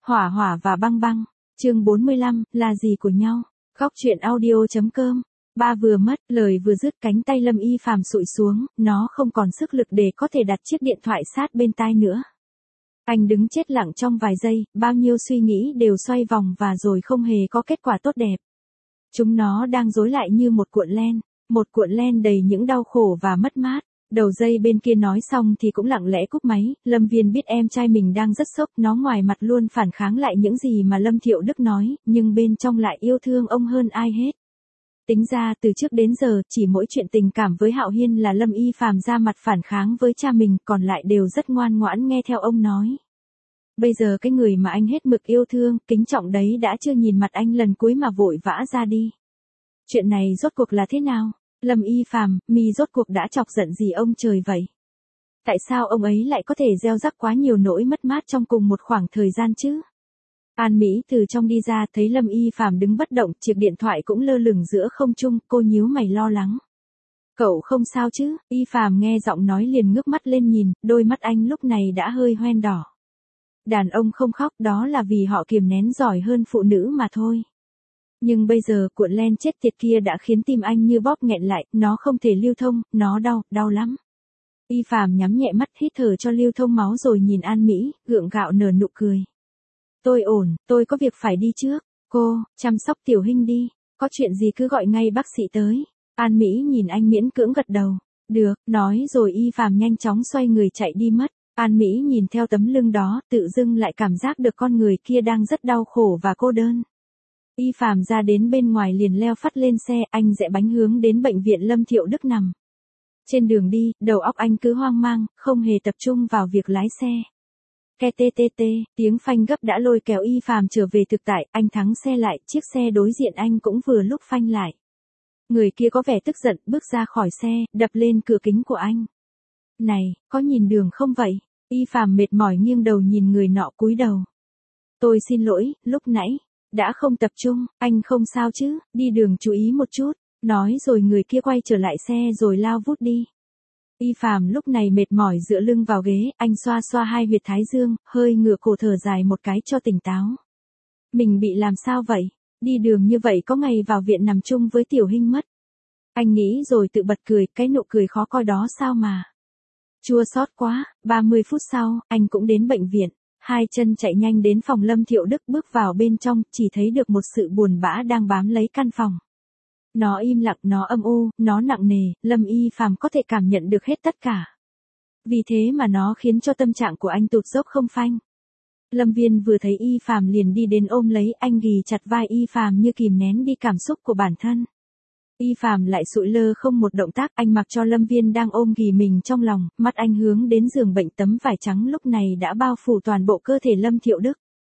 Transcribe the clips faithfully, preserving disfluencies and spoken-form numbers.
Hỏa hỏa và băng băng. Chương bốn mươi lăm, là gì của nhau? Góc truyện audio chấm com. Ba vừa mất, lời vừa dứt cánh tay Lâm Y Phàm sụi xuống, nó không còn sức lực để có thể đặt chiếc điện thoại sát bên tai nữa. Anh đứng chết lặng trong vài giây, bao nhiêu suy nghĩ đều xoay vòng và rồi không hề có kết quả tốt đẹp. Chúng nó đang rối lại như một cuộn len, một cuộn len đầy những đau khổ và mất mát. Đầu dây bên kia nói xong thì cũng lặng lẽ cúp máy, Lâm Viên biết em trai mình đang rất sốc, nó ngoài mặt luôn phản kháng lại những gì mà Lâm Thiệu Đức nói, nhưng bên trong lại yêu thương ông hơn ai hết. Tính ra từ trước đến giờ, chỉ mỗi chuyện tình cảm với Hạo Hiên là Lâm Y Phàm ra mặt phản kháng với cha mình, còn lại đều rất ngoan ngoãn nghe theo ông nói. Bây giờ cái người mà anh hết mực yêu thương, kính trọng đấy đã chưa nhìn mặt anh lần cuối mà vội vã ra đi. Chuyện này rốt cuộc là thế nào? Lâm Y Phàm, mi rốt cuộc đã chọc giận gì ông trời vậy? Tại sao ông ấy lại có thể gieo rắc quá nhiều nỗi mất mát trong cùng một khoảng thời gian chứ? An Mỹ từ trong đi ra thấy Lâm Y Phàm đứng bất động, chiếc điện thoại cũng lơ lửng giữa không trung, cô nhíu mày lo lắng. Cậu không sao chứ? Y Phàm nghe giọng nói liền ngước mắt lên nhìn, đôi mắt anh lúc này đã hơi hoen đỏ. Đàn ông không khóc đó là vì họ kiềm nén giỏi hơn phụ nữ mà thôi. Nhưng bây giờ cuộn len chết tiệt kia đã khiến tim anh như bóp nghẹn lại, nó không thể lưu thông, nó đau, đau lắm. Y Phàm nhắm nhẹ mắt hít thở cho lưu thông máu rồi nhìn An Mỹ, gượng gạo nở nụ cười. Tôi ổn, tôi có việc phải đi trước. Cô, chăm sóc Tiểu Hinh đi, có chuyện gì cứ gọi ngay bác sĩ tới. An Mỹ nhìn anh miễn cưỡng gật đầu. Được, nói rồi Y Phàm nhanh chóng xoay người chạy đi mất. An Mỹ nhìn theo tấm lưng đó, tự dưng lại cảm giác được con người kia đang rất đau khổ và cô đơn. Y Phàm ra đến bên ngoài liền leo phắt lên xe, anh rẽ bánh hướng đến bệnh viện Lâm Thiệu Đức nằm. Trên đường đi, đầu óc anh cứ hoang mang, không hề tập trung vào việc lái xe. Ke tê tê tê, tiếng phanh gấp đã lôi kéo Y Phàm trở về thực tại, anh thắng xe lại, chiếc xe đối diện anh cũng vừa lúc phanh lại. Người kia có vẻ tức giận, bước ra khỏi xe, đập lên cửa kính của anh. Này, có nhìn đường không vậy? Y Phàm mệt mỏi nghiêng đầu nhìn người nọ cúi đầu. Tôi xin lỗi, lúc nãy đã không tập trung, anh không sao chứ, đi đường chú ý một chút. Nói rồi người kia quay trở lại xe rồi lao vút đi. Y Phàm lúc này mệt mỏi dựa lưng vào ghế, anh xoa xoa hai huyệt thái dương, hơi ngửa cổ thở dài một cái cho tỉnh táo. Mình bị làm sao vậy? Đi đường như vậy có ngày vào viện nằm chung với Tiểu Hinh mất. Anh nghĩ rồi tự bật cười, cái nụ cười khó coi đó sao mà. Chua xót quá, ba mươi phút sau, anh cũng đến bệnh viện. Hai chân chạy nhanh đến phòng Lâm Thiệu Đức, bước vào bên trong, chỉ thấy được một sự buồn bã đang bám lấy căn phòng. Nó im lặng, nó âm u, nó nặng nề, Lâm Y Phàm có thể cảm nhận được hết tất cả. Vì thế mà nó khiến cho tâm trạng của anh tụt dốc không phanh. Lâm Viên vừa thấy Y Phàm liền đi đến ôm lấy anh, ghì chặt vai Y Phàm như kìm nén đi cảm xúc của bản thân. Y Phàm lại sụi lơ không một động tác, anh mặc cho Lâm Viên đang ôm ghì mình trong lòng, mắt anh hướng đến giường bệnh, tấm vải trắng lúc này đã bao phủ toàn bộ cơ thể Lâm Thiệu Đức.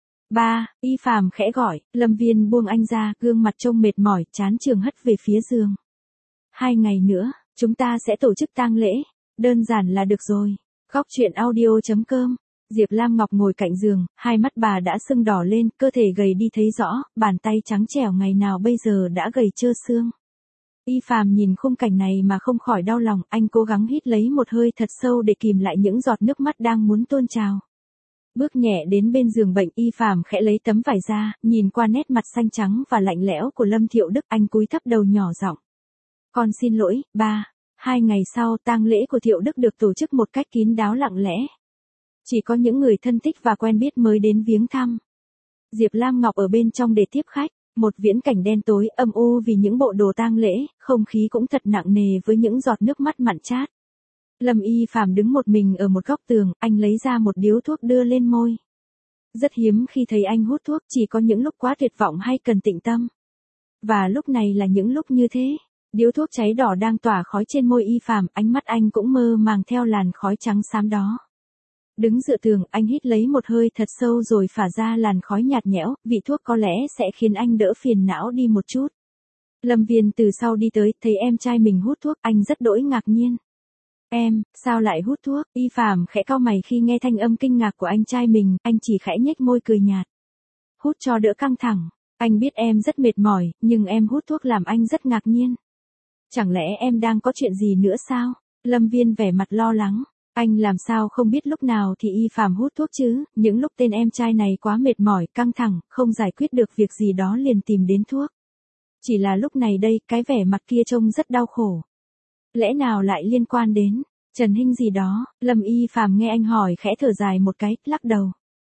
Ba, Y Phàm khẽ gọi, Lâm Viên buông anh ra, gương mặt trông mệt mỏi, trán trường hất về phía giường. Hai ngày nữa, chúng ta sẽ tổ chức tang lễ, đơn giản là được rồi. Góc truyện audio chấm com. Diệp Lam Ngọc ngồi cạnh giường, hai mắt bà đã sưng đỏ lên, cơ thể gầy đi thấy rõ, bàn tay trắng trẻo ngày nào bây giờ đã gầy trơ xương. Y Phàm nhìn khung cảnh này mà không khỏi đau lòng, anh cố gắng hít lấy một hơi thật sâu để kìm lại những giọt nước mắt đang muốn tuôn trào. Bước nhẹ đến bên giường bệnh, Y Phàm khẽ lấy tấm vải ra, nhìn qua nét mặt xanh trắng và lạnh lẽo của Lâm Thiệu Đức, anh cúi thấp đầu nhỏ giọng. Con xin lỗi, ba. Hai ngày sau, tang lễ của Thiệu Đức được tổ chức một cách kín đáo lặng lẽ. Chỉ có những người thân thích và quen biết mới đến viếng thăm. Diệp Lam Ngọc ở bên trong để tiếp khách, một viễn cảnh đen tối âm u vì những bộ đồ tang lễ, không khí cũng thật nặng nề với những giọt nước mắt mặn chát. Lâm Y Phàm đứng một mình ở một góc tường, anh lấy ra một điếu thuốc đưa lên môi. Rất hiếm khi thấy anh hút thuốc, chỉ có những lúc quá tuyệt vọng hay cần tĩnh tâm. Và lúc này là những lúc như thế. Điếu thuốc cháy đỏ đang tỏa khói trên môi Y Phàm, ánh mắt anh cũng mơ màng theo làn khói trắng xám đó. Đứng dựa tường, anh hít lấy một hơi thật sâu rồi phả ra làn khói nhạt nhẽo, vị thuốc có lẽ sẽ khiến anh đỡ phiền não đi một chút. Lâm Viên từ sau đi tới, thấy em trai mình hút thuốc, anh rất đỗi ngạc nhiên. Em, sao lại hút thuốc? Y Phàm khẽ cau mày khi nghe thanh âm kinh ngạc của anh trai mình, anh chỉ khẽ nhếch môi cười nhạt. Hút cho đỡ căng thẳng, anh biết em rất mệt mỏi, nhưng em hút thuốc làm anh rất ngạc nhiên. Chẳng lẽ em đang có chuyện gì nữa sao? Lâm Viên vẻ mặt lo lắng. Anh làm sao không biết lúc nào thì Y Phạm hút thuốc chứ, những lúc tên em trai này quá mệt mỏi, căng thẳng, không giải quyết được việc gì đó liền tìm đến thuốc. Chỉ là lúc này đây, cái vẻ mặt kia trông rất đau khổ. Lẽ nào lại liên quan đến Trần Hinh gì đó? Lâm Y Phạm nghe anh hỏi khẽ thở dài một cái, lắc đầu.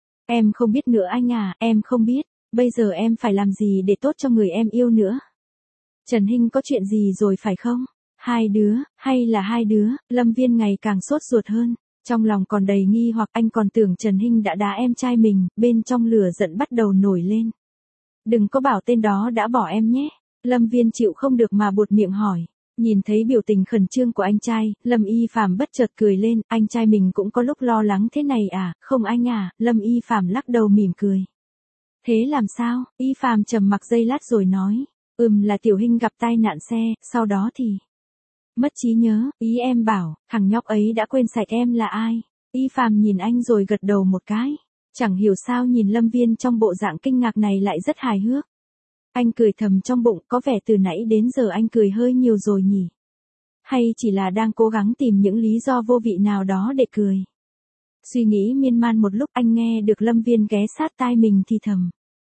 Em không biết nữa anh à, em không biết, bây giờ em phải làm gì để tốt cho người em yêu nữa. Trần Hinh có chuyện gì rồi phải không? Hai đứa, hay là hai đứa? Lâm Viên ngày càng sốt ruột hơn, trong lòng còn đầy nghi hoặc anh còn tưởng Trần Hinh đã đá em trai mình, bên trong lửa giận bắt đầu nổi lên. Đừng có bảo tên đó đã bỏ em nhé. Lâm Viên chịu không được mà buột miệng hỏi. Nhìn thấy biểu tình khẩn trương của anh trai, Lâm Y Phạm bất chợt cười lên, anh trai mình cũng có lúc lo lắng thế này à, không anh à, Lâm Y Phạm lắc đầu mỉm cười. Thế làm sao? Y Phạm trầm mặc giây lát rồi nói, ừm là Tiểu Hinh gặp tai nạn xe, sau đó thì mất trí nhớ, ý em bảo, thằng nhóc ấy đã quên sạch em là ai. Y Phạm nhìn anh rồi gật đầu một cái, chẳng hiểu sao nhìn Lâm Viên trong bộ dạng kinh ngạc này lại rất hài hước. Anh cười thầm trong bụng, có vẻ từ nãy đến giờ anh cười hơi nhiều rồi nhỉ? Hay chỉ là đang cố gắng tìm những lý do vô vị nào đó để cười? Suy nghĩ miên man một lúc anh nghe được Lâm Viên ghé sát tai mình thì thầm.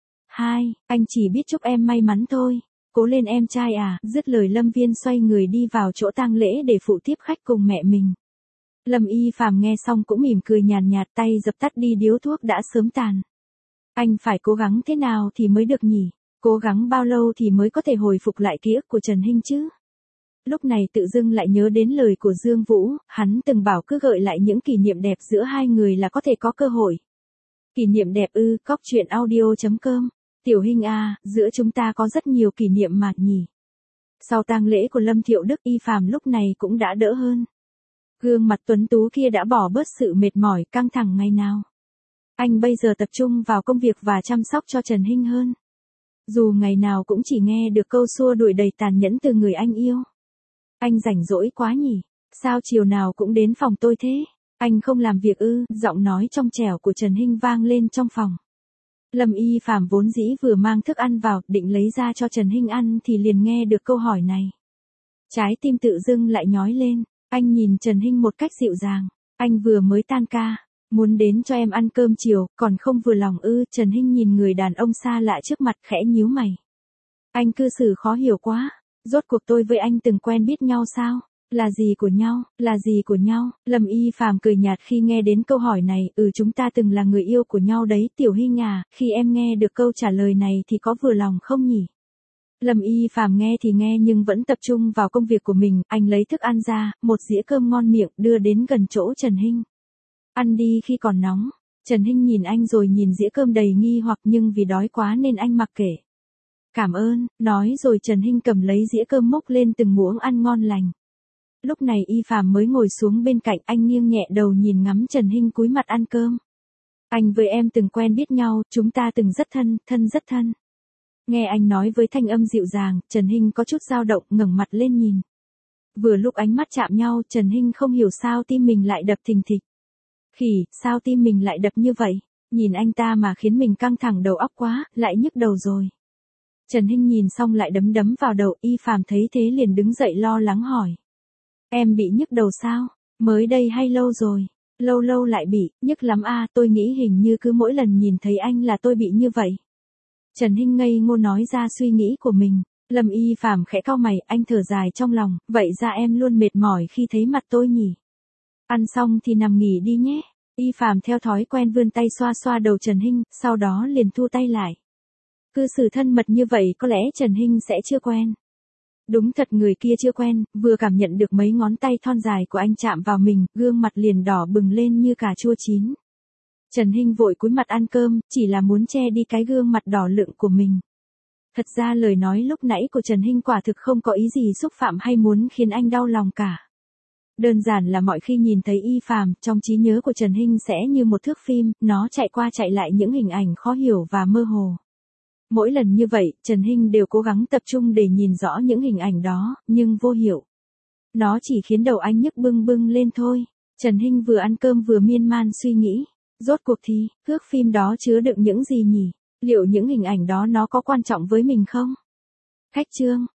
Hai, anh chỉ biết chúc em may mắn thôi. Cố lên em trai à, dứt lời Lâm Viên xoay người đi vào chỗ tang lễ để phụ tiếp khách cùng mẹ mình. Lâm Y Phạm nghe xong cũng mỉm cười nhàn nhạt, tay dập tắt đi điếu thuốc đã sớm tàn. Anh phải cố gắng thế nào thì mới được nhỉ? Cố gắng bao lâu thì mới có thể hồi phục lại ký ức của Trần Hinh chứ? Lúc này tự dưng lại nhớ đến lời của Dương Vũ, hắn từng bảo cứ gợi lại những kỷ niệm đẹp giữa hai người là có thể có cơ hội. Kỷ niệm đẹp ư, cóc truyện audio chấm com. Tiểu Hinh à, giữa chúng ta có rất nhiều kỷ niệm mà nhỉ. Sau tang lễ của Lâm Thiệu Đức, Y Phạm lúc này cũng đã đỡ hơn. Gương mặt tuấn tú kia đã bỏ bớt sự mệt mỏi, căng thẳng ngày nào. Anh bây giờ tập trung vào công việc và chăm sóc cho Trần Hinh hơn. Dù ngày nào cũng chỉ nghe được câu xua đuổi đầy tàn nhẫn từ người anh yêu. Anh rảnh rỗi quá nhỉ, sao chiều nào cũng đến phòng tôi thế? Anh không làm việc ư? Giọng nói trong trẻo của Trần Hinh vang lên trong phòng. Lâm Y Phạm vốn dĩ vừa mang thức ăn vào, định lấy ra cho Trần Hinh ăn thì liền nghe được câu hỏi này. Trái tim tự dưng lại nhói lên, anh nhìn Trần Hinh một cách dịu dàng. Anh vừa mới tan ca, muốn đến cho em ăn cơm chiều, còn không vừa lòng ư? Trần Hinh nhìn người đàn ông xa lạ trước mặt khẽ nhíu mày. Anh cư xử khó hiểu quá, rốt cuộc tôi với anh từng quen biết nhau sao? Là gì của nhau, là gì của nhau? Lâm Y Phạm cười nhạt khi nghe đến câu hỏi này, ừ chúng ta từng là người yêu của nhau đấy, Tiểu Hinh à, khi em nghe được câu trả lời này thì có vừa lòng không nhỉ? Lâm Y Phạm nghe thì nghe nhưng vẫn tập trung vào công việc của mình, anh lấy thức ăn ra, một dĩa cơm ngon miệng đưa đến gần chỗ Trần Hinh. Ăn đi khi còn nóng. Trần Hinh nhìn anh rồi nhìn dĩa cơm đầy nghi hoặc nhưng vì đói quá nên anh mặc kệ. Cảm ơn, nói rồi Trần Hinh cầm lấy dĩa cơm múc lên từng muỗng ăn ngon lành. Lúc này Y Phạm mới ngồi xuống bên cạnh, anh nghiêng nhẹ đầu nhìn ngắm Trần Hinh cúi mặt ăn cơm. Anh với em từng quen biết nhau, chúng ta từng rất thân, thân rất thân. Nghe anh nói với thanh âm dịu dàng, Trần Hinh có chút dao động, ngẩng mặt lên nhìn. Vừa lúc ánh mắt chạm nhau, Trần Hinh không hiểu sao tim mình lại đập thình thịch. Khỉ, sao tim mình lại đập như vậy? Nhìn anh ta mà khiến mình căng thẳng đầu óc quá, lại nhức đầu rồi. Trần Hinh nhìn xong lại đấm đấm vào đầu, Y Phạm thấy thế liền đứng dậy lo lắng hỏi. Em bị nhức đầu sao? Mới đây hay lâu rồi? Lâu lâu lại bị, nhức lắm a, tôi nghĩ hình như cứ mỗi lần nhìn thấy anh là tôi bị như vậy. Trần Hinh ngây ngô nói ra suy nghĩ của mình. Lâm Y Phạm khẽ cau mày, anh thở dài trong lòng, vậy ra em luôn mệt mỏi khi thấy mặt tôi nhỉ? Ăn xong thì nằm nghỉ đi nhé. Y Phạm theo thói quen vươn tay xoa xoa đầu Trần Hinh, sau đó liền thu tay lại. Cư xử thân mật như vậy có lẽ Trần Hinh sẽ chưa quen. Đúng thật người kia chưa quen, vừa cảm nhận được mấy ngón tay thon dài của anh chạm vào mình, gương mặt liền đỏ bừng lên như cà chua chín. Trần Hinh vội cúi mặt ăn cơm, chỉ là muốn che đi cái gương mặt đỏ lựng của mình. Thật ra lời nói lúc nãy của Trần Hinh quả thực không có ý gì xúc phạm hay muốn khiến anh đau lòng cả. Đơn giản là mọi khi nhìn thấy Y Phạm, trong trí nhớ của Trần Hinh sẽ như một thước phim, nó chạy qua chạy lại những hình ảnh khó hiểu và mơ hồ. Mỗi lần như vậy, Trần Hinh đều cố gắng tập trung để nhìn rõ những hình ảnh đó, nhưng vô hiệu. Nó chỉ khiến đầu anh nhức bưng bưng lên thôi. Trần Hinh vừa ăn cơm vừa miên man suy nghĩ. Rốt cuộc thì, thước phim đó chứa đựng những gì nhỉ? Liệu những hình ảnh đó nó có quan trọng với mình không? Khách trương,